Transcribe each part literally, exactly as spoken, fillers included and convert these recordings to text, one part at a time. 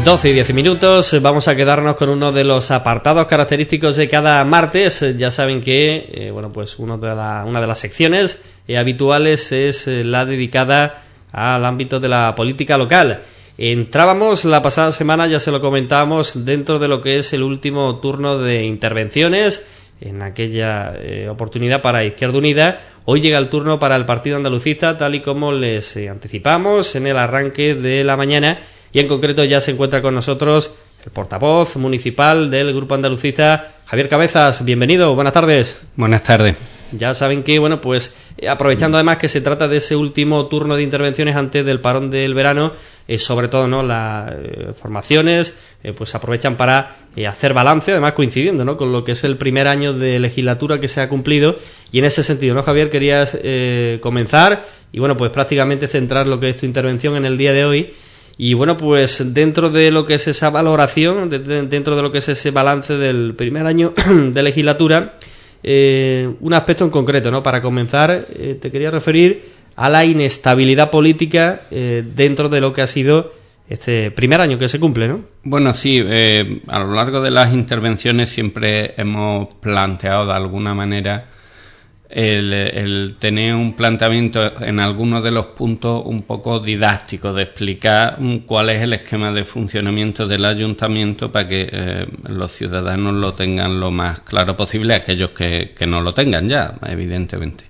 doce y diez minutos, vamos a quedarnos con uno de los apartados característicos de cada martes. Ya saben que eh, bueno, pues uno de la, una de las secciones eh, habituales es eh, la dedicada al ámbito de la política local. Entrábamos la pasada semana, ya se lo comentábamos, dentro de lo que es el último turno de intervenciones, en aquella eh, oportunidad para Izquierda Unida. Hoy llega el turno para el Partido Andalucista, tal y como les eh, anticipamos en el arranque de la mañana, y en concreto ya se encuentra con nosotros el portavoz municipal del Grupo Andalucista, Javier Cabezas. Bienvenido, buenas tardes. Buenas tardes. Ya saben que, bueno, pues eh, aprovechando además que se trata de ese último turno de intervenciones antes del parón del verano, eh, sobre todo, ¿no?, las eh, formaciones eh, pues aprovechan para eh, hacer balance, además coincidiendo, ¿no?, con lo que es el primer año de legislatura que se ha cumplido, y en ese sentido, ¿no, Javier? Querías eh, comenzar y, bueno, pues prácticamente centrar lo que es tu intervención en el día de hoy. Y bueno, pues dentro de lo que es esa valoración, de, de, dentro de lo que es ese balance del primer año de legislatura, eh, un aspecto en concreto, ¿no? Para comenzar, eh, te quería referir a la inestabilidad política eh, dentro de lo que ha sido este primer año que se cumple, ¿no? Bueno, sí, eh, a lo largo de las intervenciones siempre hemos planteado de alguna manera El, el tener un planteamiento en algunos de los puntos un poco didáctico, de explicar cuál es el esquema de funcionamiento del ayuntamiento para que eh, los ciudadanos lo tengan lo más claro posible, aquellos que, que no lo tengan ya, evidentemente.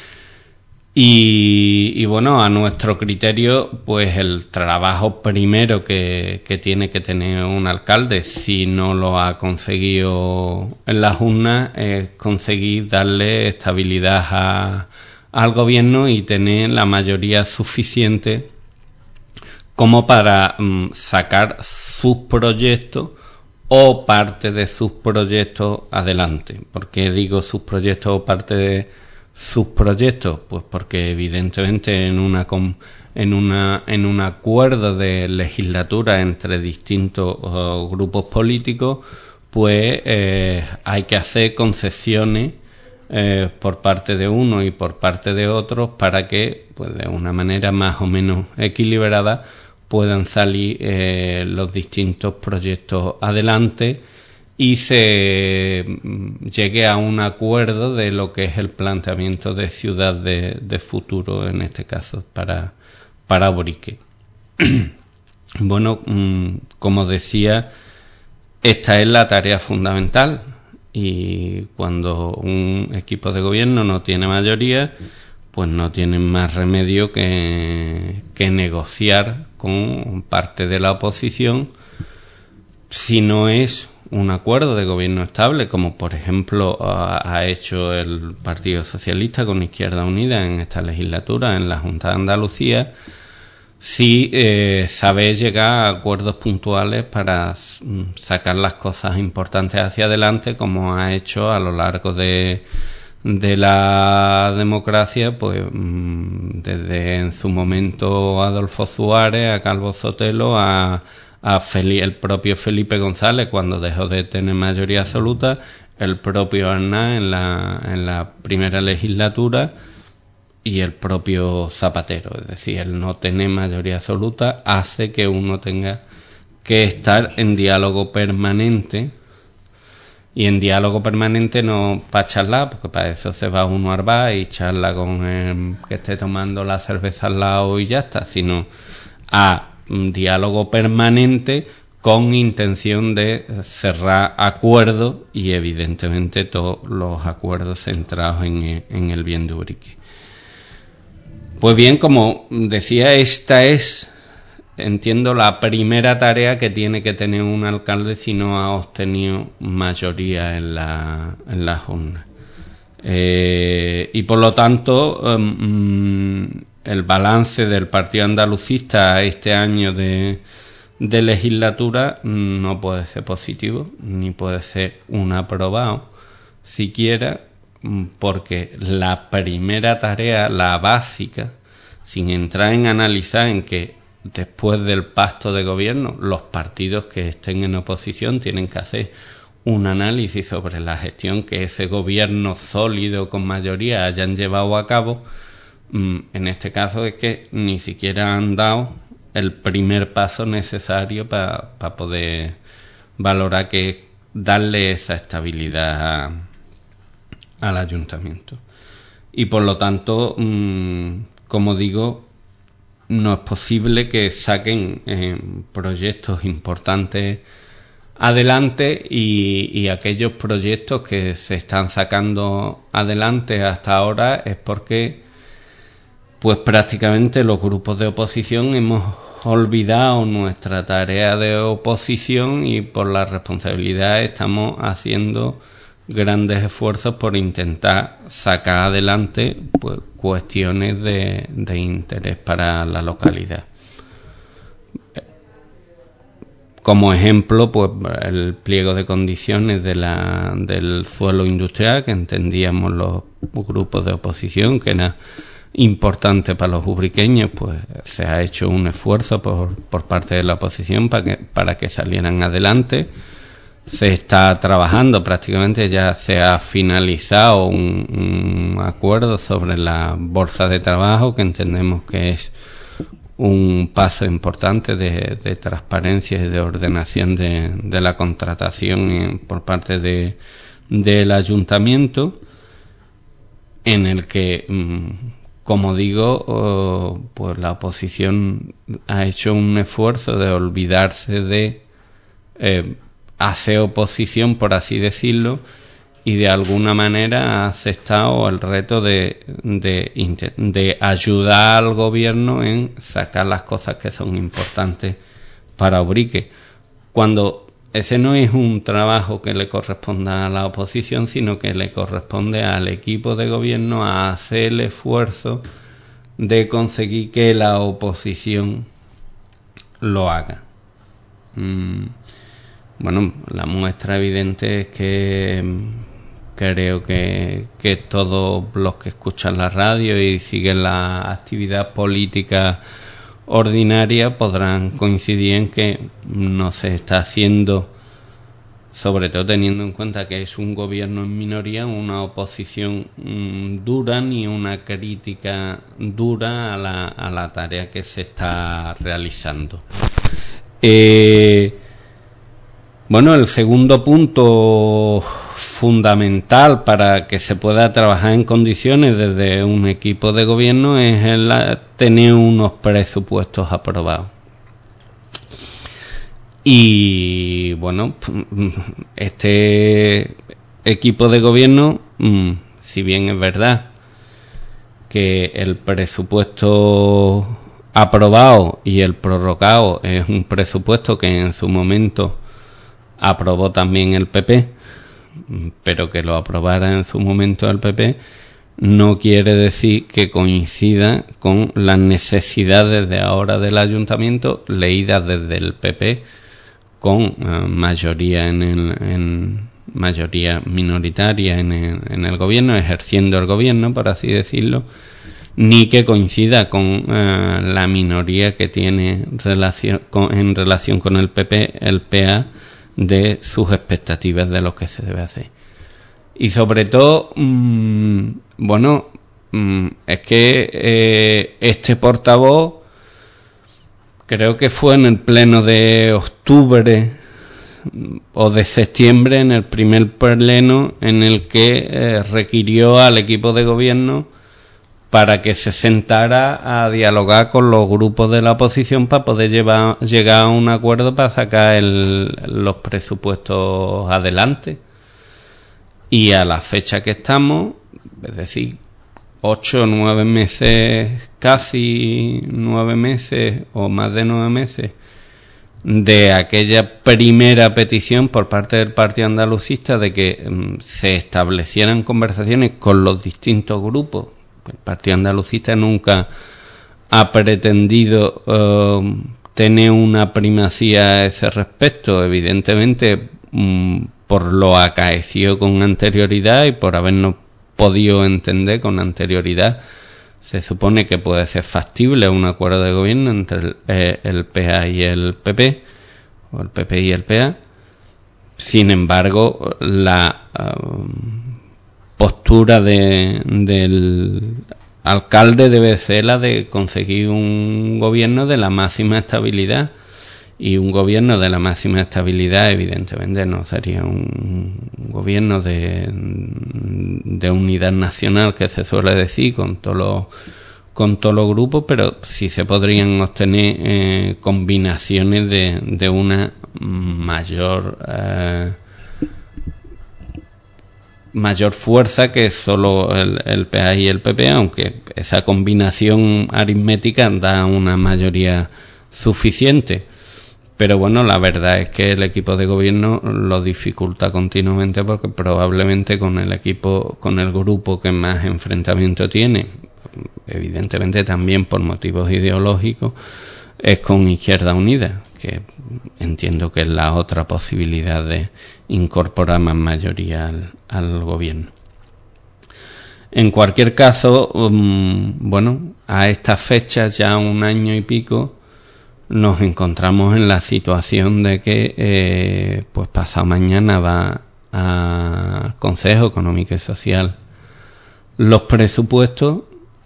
Y, y bueno, a nuestro criterio, pues el trabajo primero que, que tiene que tener un alcalde, si no lo ha conseguido en las urnas, es conseguir darle estabilidad a, al gobierno y tener la mayoría suficiente como para um, sacar sus proyectos o parte de sus proyectos adelante. ¿Por qué digo sus proyectos o parte de sus proyectos? Pues porque evidentemente en una en una en un acuerdo de legislatura entre distintos uh, grupos políticos, pues eh, hay que hacer concesiones eh, por parte de uno y por parte de otros para que, pues de una manera más o menos equilibrada, puedan salir eh, los distintos proyectos adelante y se llegue a un acuerdo de lo que es el planteamiento de ciudad de, de futuro, en este caso para, para Borique. Bueno, como decía, esta es la tarea fundamental, y cuando un equipo de gobierno no tiene mayoría, pues no tienen más remedio que, que negociar con parte de la oposición, si no es un acuerdo de gobierno estable, como por ejemplo ha, ha hecho el Partido Socialista con Izquierda Unida en esta legislatura en la Junta de Andalucía. Sí, eh, sabe llegar a acuerdos puntuales para sacar las cosas importantes hacia adelante, como ha hecho a lo largo de de la democracia, pues desde en su momento Adolfo Suárez, a Calvo Sotelo, a a Feli- el propio Felipe González cuando dejó de tener mayoría absoluta, el propio Aznar en la, en la primera legislatura, y el propio Zapatero. Es decir, el no tener mayoría absoluta hace que uno tenga que estar en diálogo permanente, y en diálogo permanente no para charlar, porque para eso se va uno al bar y charla con el que esté tomando la cerveza al lado y ya está, sino a un diálogo permanente con intención de cerrar acuerdos, y evidentemente todos los acuerdos centrados en, en el bien de Urique. Pues bien, como decía, esta es, entiendo, la primera tarea que tiene que tener un alcalde si no ha obtenido mayoría en la en las urnas. Eh, y por lo tanto, um, el balance del Partido Andalucista este año de, de legislatura no puede ser positivo, ni puede ser un aprobado siquiera, porque la primera tarea, la básica, sin entrar en analizar en que después del pacto de gobierno los partidos que estén en oposición tienen que hacer un análisis sobre la gestión que ese gobierno sólido con mayoría hayan llevado a cabo. En este caso es que ni siquiera han dado el primer paso necesario para pa poder valorar que darle esa estabilidad a, al ayuntamiento. Y por lo tanto, mmm, como digo, no es posible que saquen eh, proyectos importantes adelante y, y aquellos proyectos que se están sacando adelante hasta ahora es porque pues prácticamente los grupos de oposición hemos olvidado nuestra tarea de oposición y por la responsabilidad estamos haciendo grandes esfuerzos por intentar sacar adelante pues cuestiones de, de interés para la localidad. Como ejemplo, pues el pliego de condiciones de la, del suelo industrial, que entendíamos los grupos de oposición que era importante para los ubriqueños, pues se ha hecho un esfuerzo por, por parte de la oposición para que, para que salieran adelante. Se está trabajando, prácticamente ya se ha finalizado un, un acuerdo sobre la bolsa de trabajo, que entendemos que es un paso importante de, de transparencia y de ordenación de, de la contratación en, por parte de, del ayuntamiento, en el que, como digo, oh, pues la oposición ha hecho un esfuerzo de olvidarse de eh, hacer oposición, por así decirlo, y de alguna manera ha aceptado el reto de, de, de ayudar al gobierno en sacar las cosas que son importantes para Ubrique, cuando ese no es un trabajo que le corresponda a la oposición, sino que le corresponde al equipo de gobierno a hacer el esfuerzo de conseguir que la oposición lo haga. Mm, bueno, la muestra evidente es que creo que, que todos los que escuchan la radio y siguen la actividad política ordinaria podrán coincidir en que no se está haciendo, sobre todo teniendo en cuenta que es un gobierno en minoría, una oposición mmm, dura ni una crítica dura a la, a la tarea que se está realizando. Eh, bueno, el segundo punto fundamental para que se pueda trabajar en condiciones desde un equipo de gobierno es el tener unos presupuestos aprobados. Y bueno, este equipo de gobierno, si bien es verdad que el presupuesto aprobado y el prorrogado es un presupuesto que en su momento aprobó también el P P, pero que lo aprobara en su momento el P P no quiere decir que coincida con las necesidades de ahora del ayuntamiento leídas desde el P P con uh, mayoría en el en mayoría minoritaria en el, en el gobierno, ejerciendo el gobierno, por así decirlo, ni que coincida con uh, la minoría que tiene relación con, en relación con el P P, el P A, de sus expectativas de lo que se debe hacer. Y sobre todo, mmm, bueno, mmm, es que eh, este portavoz, creo que fue en el pleno de octubre o de septiembre, en el primer pleno en el que eh, requirió al equipo de gobierno para que se sentara a dialogar con los grupos de la oposición para poder llevar, llegar a un acuerdo para sacar el, los presupuestos adelante. Y a la fecha que estamos, es decir, ocho o nueve meses, casi nueve meses o más de nueve meses de aquella primera petición por parte del Partido Andalucista de que um, se establecieran conversaciones con los distintos grupos. El Partido Andalucista nunca ha pretendido uh, tener una primacía a ese respecto, evidentemente um, por lo acaecido con anterioridad y por habernos podido entender con anterioridad. Se supone que puede ser factible un acuerdo de gobierno entre el, eh, el P A y el P P, o el P P y el P A. Sin embargo, la uh, postura de, del alcalde debe ser la de conseguir un gobierno de la máxima estabilidad, y un gobierno de la máxima estabilidad evidentemente no sería un gobierno de, de unidad nacional, que se suele decir, con todos los con todos los grupos, pero sí se podrían obtener eh, combinaciones de, de una mayor eh, mayor fuerza que solo el, el P A y el P P, aunque esa combinación aritmética da una mayoría suficiente. Pero bueno, la verdad es que el equipo de gobierno lo dificulta continuamente, porque probablemente con el equipo, con el grupo que más enfrentamiento tiene, evidentemente también por motivos ideológicos, es con Izquierda Unida, que entiendo que es la otra posibilidad de incorporar más mayoría al, al gobierno. En cualquier caso, um, bueno, a estas fechas, ya un año y pico, nos encontramos en la situación de que eh, pues pasado mañana va al Consejo Económico y Social los presupuestos,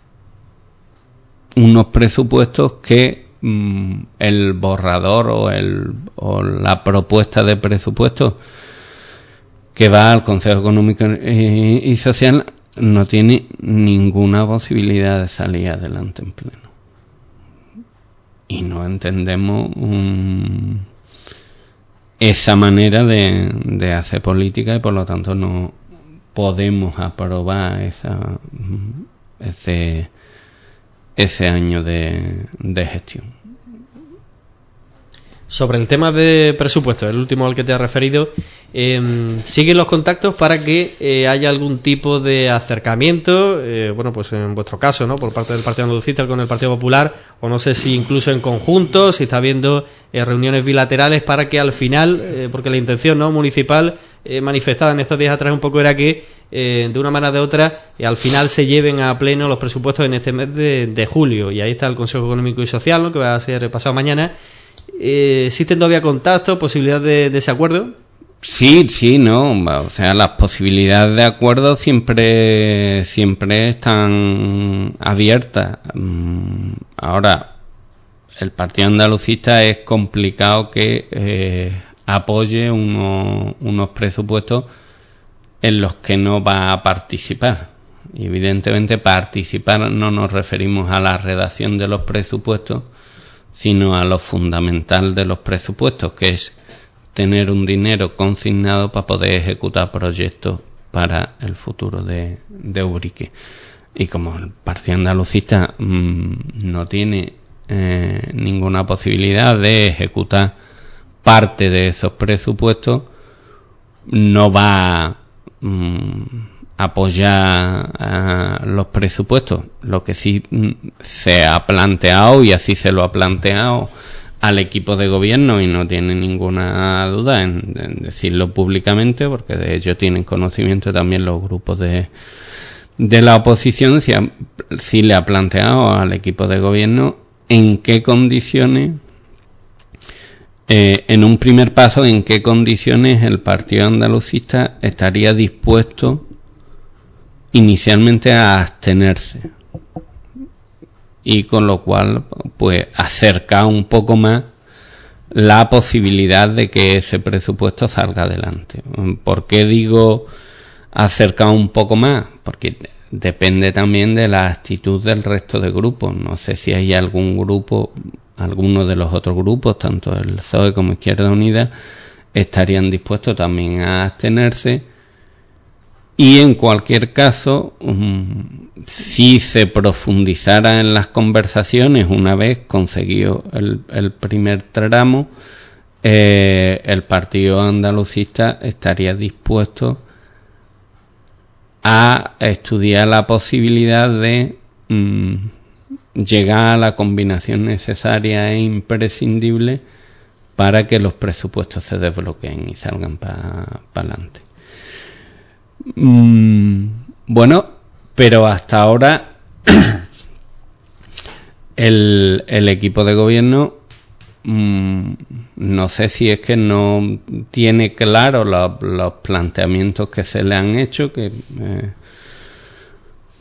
unos presupuestos que mm, el borrador o, el, o la propuesta de presupuestos que va al Consejo Económico y, y Social no tiene ninguna posibilidad de salir adelante en pleno. Y no entendemos um, esa manera de, de hacer política, y por lo tanto no podemos aprobar esa, ese, ese año de, de gestión. Sobre el tema de presupuesto, el último al que te has referido, eh, ¿siguen los contactos para que eh, haya algún tipo de acercamiento, eh, bueno, pues en vuestro caso, ¿no?, por parte del Partido Andalucista con el Partido Popular, o no sé si incluso en conjunto, si está habiendo eh, reuniones bilaterales para que al final, eh, porque la intención, ¿no?, municipal eh, manifestada en estos días atrás un poco era que eh, de una manera o de otra eh, al final se lleven a pleno los presupuestos en este mes de, de julio, y ahí está el Consejo Económico y Social, ¿no?, que va a ser pasado mañana. Eh, ¿Existen todavía contactos, posibilidad de, de ese acuerdo? Sí, sí, no, o sea, las posibilidades de acuerdo siempre, siempre están abiertas. Ahora, el Partido Andalucista es complicado que eh, apoye uno, unos presupuestos en los que no va a participar. Y evidentemente, participar no nos referimos a la redacción de los presupuestos, sino a lo fundamental de los presupuestos, que es tener un dinero consignado para poder ejecutar proyectos para el futuro de, de Ubrique. Y como el Partido Andalucista mmm, no tiene eh, ninguna posibilidad de ejecutar parte de esos presupuestos, no va a mmm, apoyar a los presupuestos. Lo que sí se ha planteado, y así se lo ha planteado al equipo de gobierno, y no tiene ninguna duda en, en decirlo públicamente, porque de ello tienen conocimiento también los grupos de, de la oposición, si, ha, si le ha planteado al equipo de gobierno en qué condiciones, eh, en un primer paso, en qué condiciones el Partido Andalucista estaría dispuesto inicialmente a abstenerse, y con lo cual pues acercar un poco más la posibilidad de que ese presupuesto salga adelante. ¿Por qué digo acercar un poco más? Porque depende también de la actitud del resto de grupos. No sé si hay algún grupo, alguno de los otros grupos, tanto el P S O E como Izquierda Unida, estarían dispuestos también a abstenerse. Y en cualquier caso, um, si se profundizara en las conversaciones una vez conseguido el, el primer tramo, eh, el Partido Andalucista estaría dispuesto a estudiar la posibilidad de um, llegar a la combinación necesaria e imprescindible para que los presupuestos se desbloqueen y salgan para pa adelante. Mm, bueno, pero hasta ahora el, el equipo de gobierno mmm, no sé si es que no tiene claro los, los planteamientos que se le han hecho, que eh,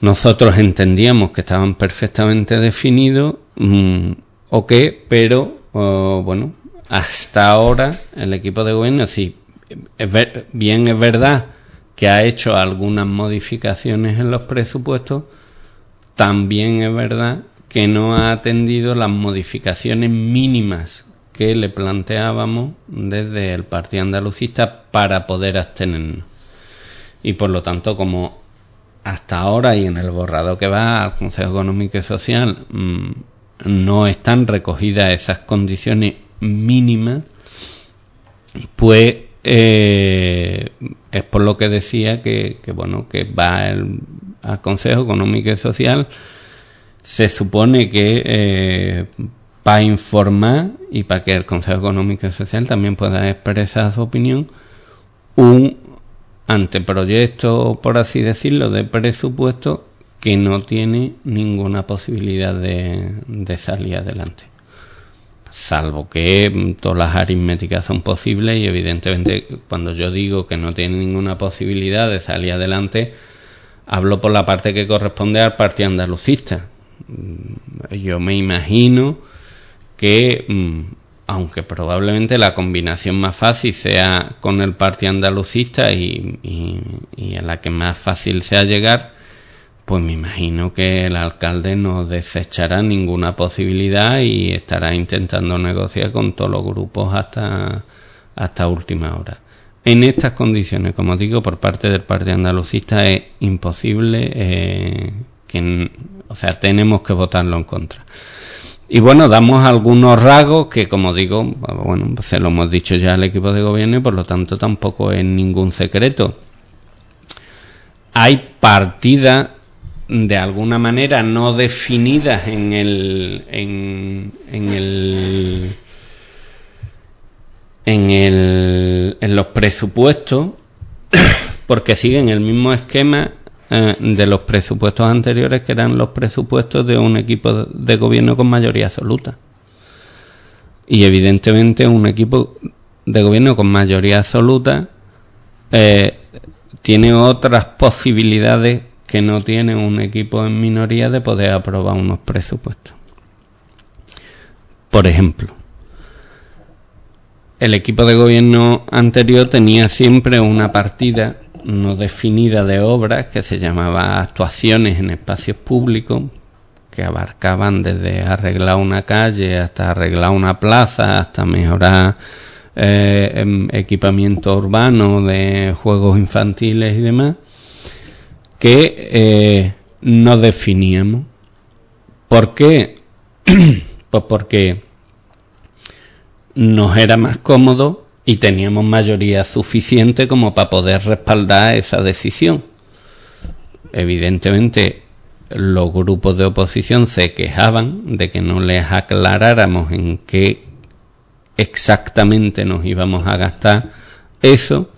nosotros entendíamos que estaban perfectamente definidos, mmm, o qué, pero uh, bueno, hasta ahora el equipo de gobierno, sí, es ver, bien es verdad que ha hecho algunas modificaciones en los presupuestos, también es verdad que no ha atendido las modificaciones mínimas que le planteábamos desde el Partido Andalucista para poder abstenernos. Y por lo tanto, como hasta ahora y en el borrador que va al Consejo Económico y Social mmm, no están recogidas esas condiciones mínimas, pues eh, es por lo que decía que, que bueno, que va el, al Consejo Económico y Social, se supone que eh, para informar y para que el Consejo Económico y Social también pueda expresar su opinión, un anteproyecto, por así decirlo, de presupuesto que no tiene ninguna posibilidad de, de salir adelante. Salvo que todas las aritméticas son posibles y evidentemente cuando yo digo que no tiene ninguna posibilidad de salir adelante, hablo por la parte que corresponde al Partido Andalucista. Yo me imagino que, aunque probablemente la combinación más fácil sea con el Partido Andalucista y, y, y a la que más fácil sea llegar, pues me imagino que el alcalde no desechará ninguna posibilidad y estará intentando negociar con todos los grupos hasta, hasta última hora. En estas condiciones, como digo, por parte del Partido Andalucista es imposible, eh, que, o sea, tenemos que votarlo en contra. Y bueno, damos algunos rasgos que, como digo, bueno, se lo hemos dicho ya al equipo de gobierno y por lo tanto tampoco es ningún secreto. Hay partidas de alguna manera no definidas en el en, en el en el en los presupuestos porque siguen el mismo esquema eh, de los presupuestos anteriores, que eran los presupuestos de un equipo de gobierno con mayoría absoluta. Y evidentemente un equipo de gobierno con mayoría absoluta eh, tiene otras posibilidades que no tiene un equipo en minoría de poder aprobar unos presupuestos. Por ejemplo, el equipo de gobierno anterior tenía siempre una partida no definida de obras que se llamaba actuaciones en espacios públicos, que abarcaban desde arreglar una calle hasta arreglar una plaza, hasta mejorar eh, equipamiento urbano de juegos infantiles y demás, que eh, no definíamos. ¿Por qué? Pues porque nos era más cómodo y teníamos mayoría suficiente como para poder respaldar esa decisión. Evidentemente, los grupos de oposición se quejaban de que no les aclaráramos en qué exactamente nos íbamos a gastar eso,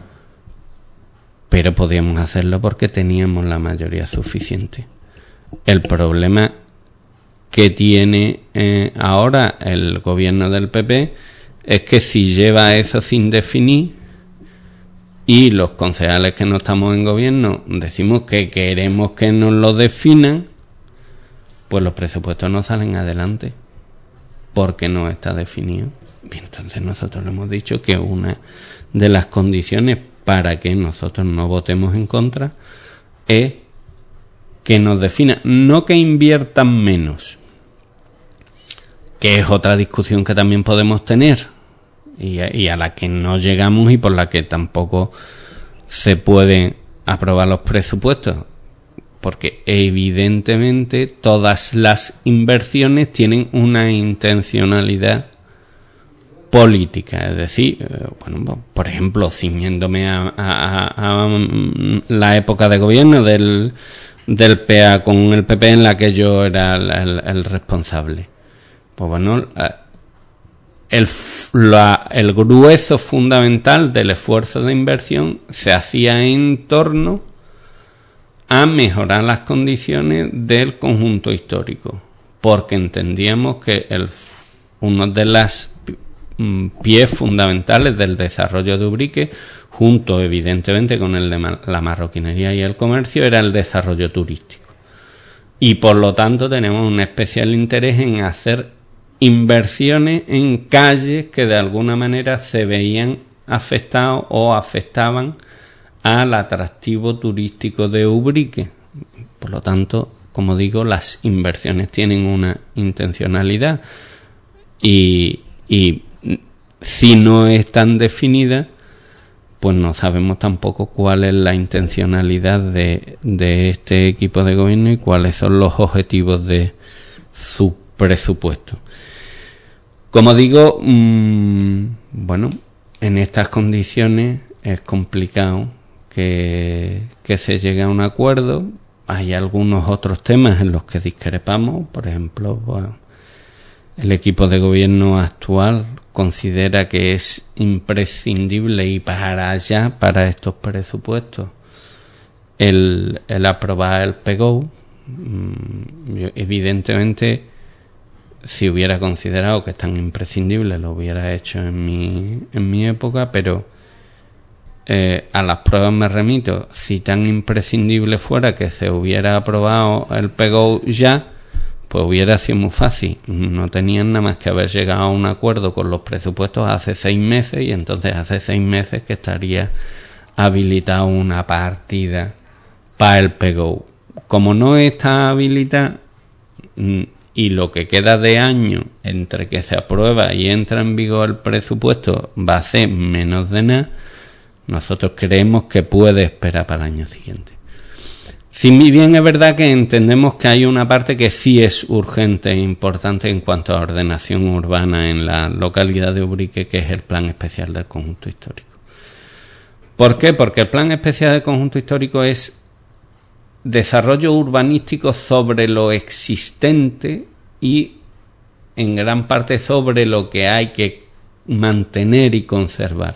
pero podíamos hacerlo porque teníamos la mayoría suficiente. El problema que tiene eh, ahora el gobierno del P P es que si lleva eso sin definir y los concejales que no estamos en gobierno decimos que queremos que nos lo definan, pues los presupuestos no salen adelante porque no está definido. Y entonces nosotros le hemos dicho que una de las condiciones para que nosotros no votemos en contra es que nos definan, no que inviertan menos, que es otra discusión que también podemos tener y a, y a la que no llegamos y por la que tampoco se pueden aprobar los presupuestos, porque evidentemente todas las inversiones tienen una intencionalidad política, es decir, eh, bueno, por ejemplo, ciñéndome a, a, a, a la época de gobierno del, del P A con el P P en la que yo era el, el, el responsable. Pues bueno, el, la, el grueso fundamental del esfuerzo de inversión se hacía en torno a mejorar las condiciones del conjunto histórico, porque entendíamos que el, uno de las mm, pies fundamentales del desarrollo de Ubrique, junto evidentemente con el de ma- la marroquinería y el comercio, era el desarrollo turístico. Y por lo tanto tenemos un especial interés en hacer inversiones en calles que de alguna manera se veían afectados o afectaban al atractivo turístico de Ubrique. Por lo tanto, como digo, las inversiones tienen una intencionalidad y, y si no es tan definida, pues no sabemos tampoco cuál es la intencionalidad de, de este equipo de gobierno y cuáles son los objetivos de su presupuesto. Como digo, mmm, bueno, en estas condiciones es complicado que, que se llegue a un acuerdo. Hay algunos otros temas en los que discrepamos, por ejemplo, bueno, el equipo de gobierno actual considera que es imprescindible y para allá, para estos presupuestos, el, el aprobar el P G O. Mm, evidentemente, si hubiera considerado que es tan imprescindible, lo hubiera hecho en mi, en mi época, pero eh, a las pruebas me remito. Si tan imprescindible fuera que se hubiera aprobado el P G O ya, pues hubiera sido muy fácil. No tenían nada más que haber llegado a un acuerdo con los presupuestos hace seis meses y entonces hace seis meses que estaría habilitada una partida para el P G O. Como no está habilitada y lo que queda de año entre que se aprueba y entra en vigor el presupuesto va a ser menos de nada, nosotros creemos que puede esperar para el año siguiente. Si bien es verdad que entendemos que hay una parte que sí es urgente e importante en cuanto a ordenación urbana en la localidad de Ubrique, que es el Plan Especial del Conjunto Histórico. ¿Por qué? Porque el Plan Especial del Conjunto Histórico es desarrollo urbanístico sobre lo existente y en gran parte sobre lo que hay que mantener y conservar.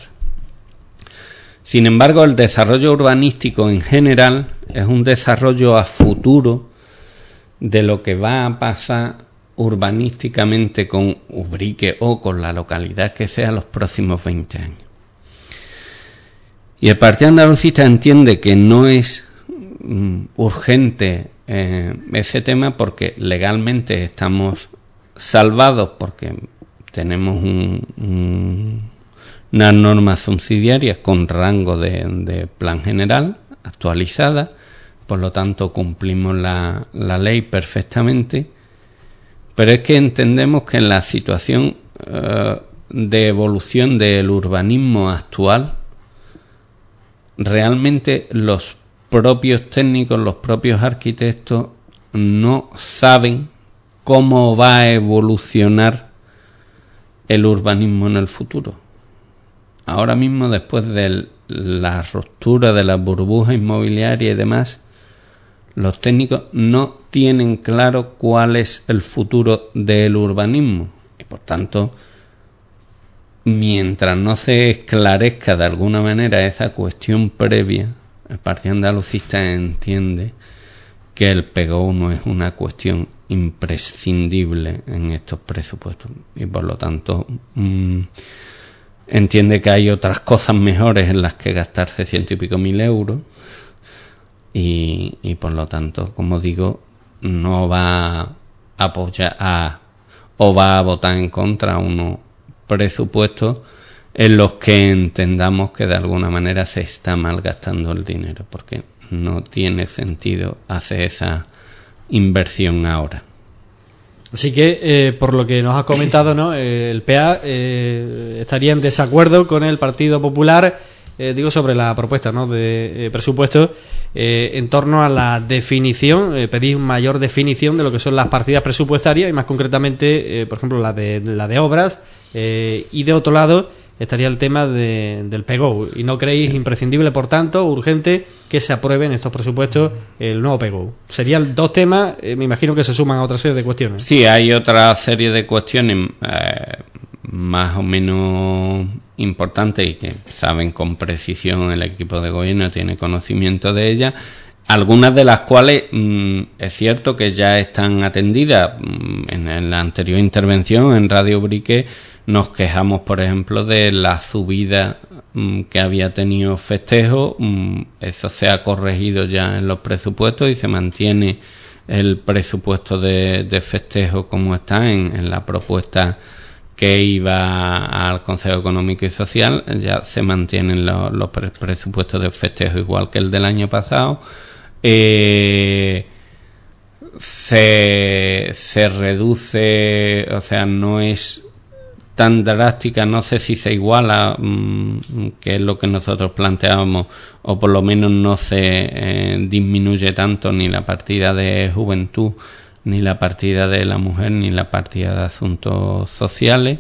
Sin embargo, el desarrollo urbanístico en general es un desarrollo a futuro de lo que va a pasar urbanísticamente con Ubrique o con la localidad que sea los próximos veinte años. Y el Partido Andalucista entiende que no es mm, urgente eh, ese tema porque legalmente estamos salvados, porque tenemos un... un unas normas subsidiarias con rango de, de plan general actualizada, por lo tanto cumplimos la, la ley perfectamente, pero es que entendemos que en la situación eh, de evolución del urbanismo actual, realmente los propios técnicos, los propios arquitectos no saben cómo va a evolucionar el urbanismo en el futuro. Ahora mismo, después de la ruptura de la burbuja inmobiliaria y demás, los técnicos no tienen claro cuál es el futuro del urbanismo. Y por tanto, mientras no se esclarezca de alguna manera esa cuestión previa, el Partido Andalucista entiende que el P G O no es una cuestión imprescindible en estos presupuestos. Y por lo tanto... Mmm, entiende que hay otras cosas mejores en las que gastarse ciento y pico mil euros y, y por lo tanto, como digo, no va a apoyar a, o va a votar en contra unos presupuestos en los que entendamos que de alguna manera se está malgastando el dinero, porque no tiene sentido hacer esa inversión ahora. Así que, eh, por lo que nos has comentado, ¿no? Eh, el P A eh, estaría en desacuerdo con el Partido Popular, eh, digo, sobre la propuesta, ¿no?, de eh, presupuesto eh, en torno a la definición, eh, pedir mayor definición de lo que son las partidas presupuestarias y más concretamente, eh, por ejemplo, la de la de obras eh, y de otro lado estaría el tema de, del P G O. ¿Y no creéis imprescindible, por tanto, urgente, que se aprueben estos presupuestos el nuevo P G O? Serían dos temas, eh, me imagino que se suman a otra serie de cuestiones. Sí, hay otra serie de cuestiones eh, más o menos importantes y que saben con precisión el equipo de gobierno, tiene conocimiento de ellas. algunas de las cuales mmm, es cierto que ya están atendidas. En, en la anterior intervención en Radio Brique nos quejamos, por ejemplo, de la subida mmm, que había tenido Festejo. Mmm, eso se ha corregido ya en los presupuestos y se mantiene el presupuesto de, de Festejo como está en, en la propuesta que iba al Consejo Económico y Social. Ya se mantienen los, los presupuestos de Festejo igual que el del año pasado. Eh, se, se reduce, o sea, no es tan drástica, no sé si se iguala, mmm, que es lo que nosotros planteábamos, o por lo menos no se eh, disminuye tanto ni la partida de juventud, ni la partida de la mujer, ni la partida de asuntos sociales.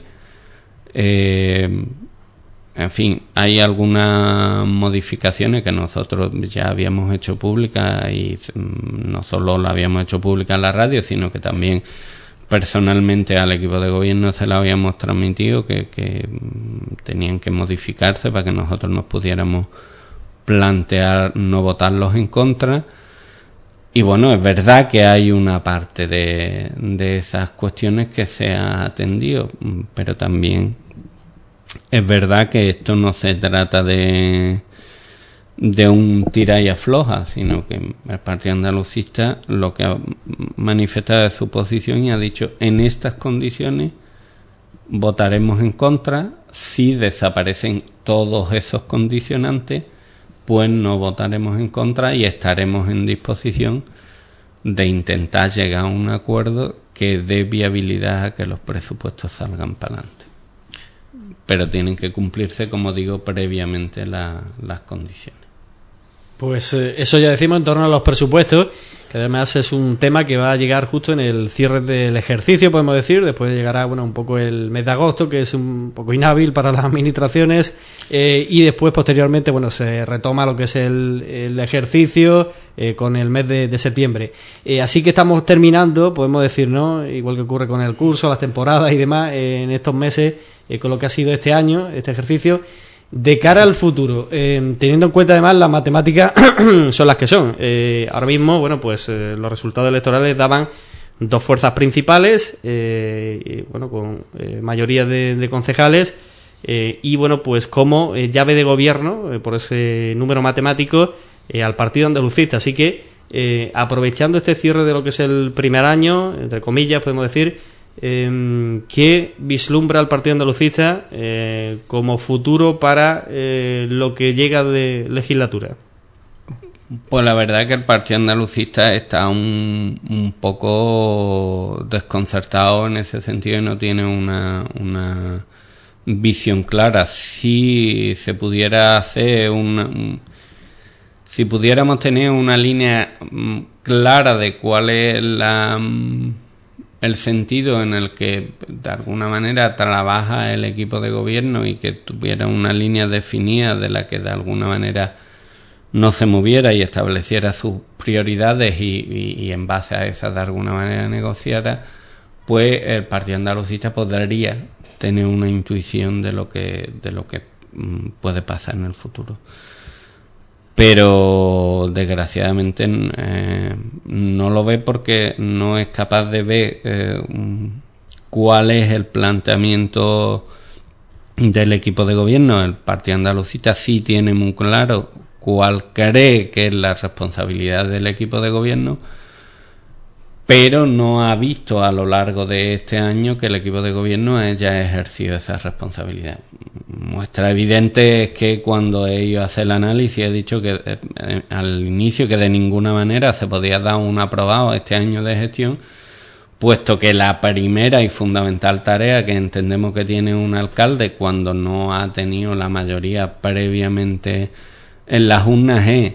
Eh, en fin, hay algunas modificaciones que nosotros ya habíamos hecho públicas, y no solo la habíamos hecho pública en la radio, sino que también personalmente al equipo de gobierno se la habíamos transmitido, que, que tenían que modificarse para que nosotros nos pudiéramos plantear no votarlos en contra. Y bueno, es verdad que hay una parte de, de esas cuestiones que se ha atendido, pero también es verdad que esto no se trata de de un tira y afloja, sino que el Partido Andalucista lo que ha manifestado es su posición y ha dicho: en estas condiciones votaremos en contra. Si desaparecen todos esos condicionantes, pues no votaremos en contra y estaremos en disposición de intentar llegar a un acuerdo que dé viabilidad a que los presupuestos salgan para adelante. Pero tienen que cumplirse, como digo, previamente la, las condiciones. Pues eh, eso ya decimos en torno a los presupuestos, que además es un tema que va a llegar justo en el cierre del ejercicio, podemos decir. Después llegará, bueno, un poco el mes de agosto, que es un poco inhábil para las administraciones, eh, y después, posteriormente, bueno, se retoma lo que es el, el ejercicio eh, con el mes de, de septiembre. Eh, así que estamos terminando, podemos decir, ¿no?, igual que ocurre con el curso, las temporadas y demás, eh, en estos meses, eh, con lo que ha sido este año, este ejercicio. De cara al futuro, eh, teniendo en cuenta además las matemáticas son las que son. Eh, ahora mismo, bueno, pues eh, los resultados electorales daban dos fuerzas principales, eh, y, bueno, con eh, mayoría de, de concejales, eh, y bueno, pues como eh, llave de gobierno, eh, por ese número matemático, eh, al Partido Andalucista. Así que, eh, aprovechando este cierre de lo que es el primer año, entre comillas, podemos decir, Eh, ¿qué vislumbra el Partido Andalucista eh, como futuro para eh, lo que llega de legislatura? Pues la verdad es que el Partido Andalucista está un, un poco desconcertado en ese sentido y no tiene una, una visión clara. Si se pudiera hacer una, un, si pudiéramos tener una línea clara de cuál es la el sentido en el que de alguna manera trabaja el equipo de gobierno y que tuviera una línea definida de la que de alguna manera no se moviera y estableciera sus prioridades y, y, y en base a esas de alguna manera negociara, pues el Partido Andalucista podría tener una intuición de lo que de lo que mm, puede pasar en el futuro. Pero desgraciadamente eh, no lo ve porque no es capaz de ver eh, cuál es el planteamiento del equipo de gobierno. El Partido Andalucista sí tiene muy claro cuál cree que es la responsabilidad del equipo de gobierno, pero no ha visto a lo largo de este año que el equipo de gobierno haya ejercido esa responsabilidad. Muestra evidente es que cuando ellos hacen el análisis he dicho que eh, al inicio que de ninguna manera se podía dar un aprobado este año de gestión, puesto que la primera y fundamental tarea que entendemos que tiene un alcalde cuando no ha tenido la mayoría previamente en las urnas es,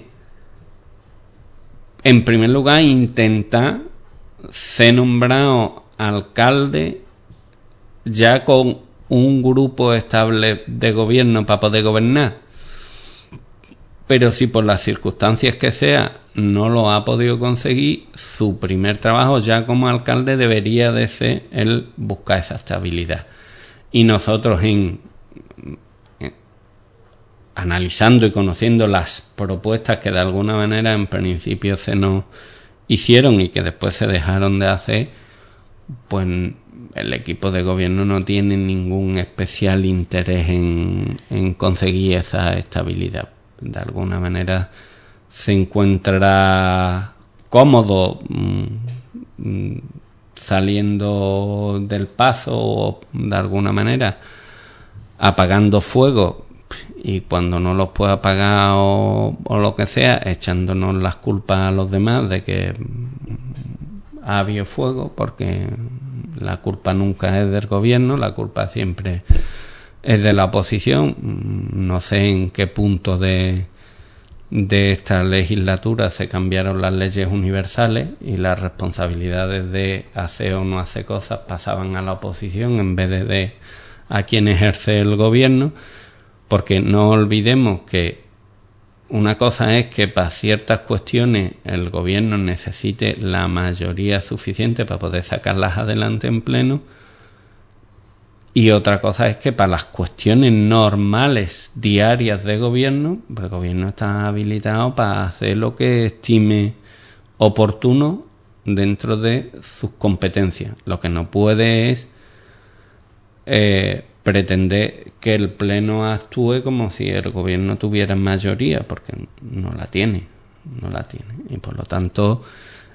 en primer lugar, intentar ser nombrado alcalde ya con un grupo estable de gobierno para poder gobernar. Pero si por las circunstancias que sea no lo ha podido conseguir, su primer trabajo ya como alcalde debería de ser el buscar esa estabilidad. Y nosotros en analizando y conociendo las propuestas que de alguna manera en principio se nos hicieron y que después se dejaron de hacer, pues el equipo de gobierno no tiene ningún especial interés en, en conseguir esa estabilidad. De alguna manera se encuentra cómodo mmm, saliendo del paso o de alguna manera apagando fuego, y cuando no los puede apagar o, o lo que sea, echándonos las culpas a los demás de que ha habido fuego, porque la culpa nunca es del gobierno, la culpa siempre es de la oposición. No sé en qué punto de, de esta legislatura se cambiaron las leyes universales y las responsabilidades de hacer o no hacer cosas pasaban a la oposición en vez de, de a quien ejerce el gobierno, porque no olvidemos que una cosa es que para ciertas cuestiones el gobierno necesite la mayoría suficiente para poder sacarlas adelante en pleno, y otra cosa es que para las cuestiones normales diarias de gobierno, el gobierno está habilitado para hacer lo que estime oportuno dentro de sus competencias. Lo que no puede es eh, pretender que el pleno actúe como si el gobierno tuviera mayoría, porque no la tiene, no la tiene, y por lo tanto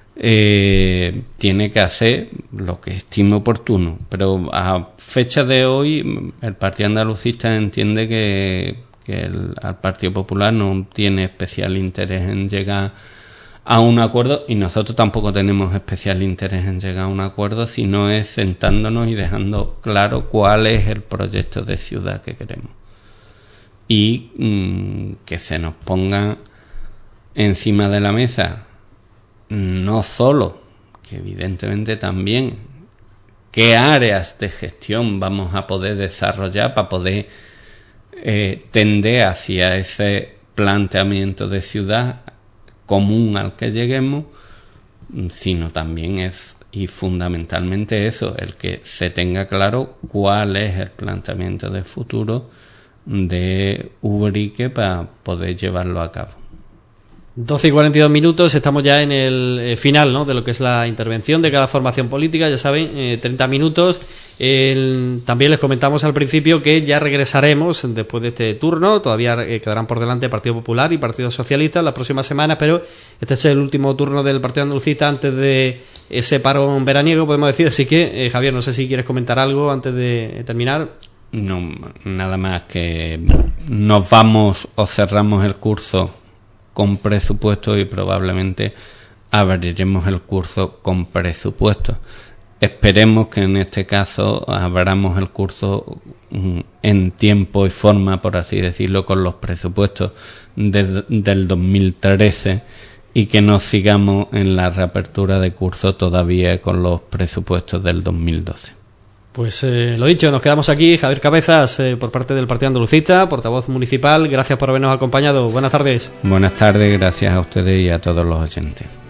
eh, tiene que hacer lo que estime oportuno. Pero a fecha de hoy el Partido Andalucista entiende que, que el, al Partido Popular no tiene especial interés en llegar a un acuerdo, y nosotros tampoco tenemos especial interés en llegar a un acuerdo, si no es sentándonos y dejando claro cuál es el proyecto de ciudad que queremos, y mmm, que se nos ponga encima de la mesa no solo, que evidentemente también, qué áreas de gestión vamos a poder desarrollar para poder eh, tender hacia ese planteamiento de ciudad común al que lleguemos, sino también es, y fundamentalmente eso, el que se tenga claro cuál es el planteamiento de futuro de Ubrique para poder llevarlo a cabo. doce y cuarenta y dos minutos, estamos ya en el eh, final, ¿no?, de lo que es la intervención de cada formación política, ya saben, eh, treinta minutos. El, también les comentamos al principio que ya regresaremos después de este turno, todavía eh, quedarán por delante Partido Popular y Partido Socialista las próximas semanas, pero este es el último turno del Partido Andalucista antes de ese parón veraniego, podemos decir. Así que, eh, Javier, no sé si quieres comentar algo antes de terminar. No, nada más que nos vamos o cerramos el curso con presupuesto y probablemente abriremos el curso con presupuesto. Esperemos que en este caso abramos el curso en tiempo y forma, por así decirlo, con los presupuestos de, del dos mil trece, y que no sigamos en la reapertura de curso todavía con los presupuestos del dos mil doce. Pues eh, lo dicho, nos quedamos aquí. Javier Cabezas, eh, por parte del Partido Andalucista, portavoz municipal, gracias por habernos acompañado. Buenas tardes. Buenas tardes, gracias a ustedes y a todos los oyentes.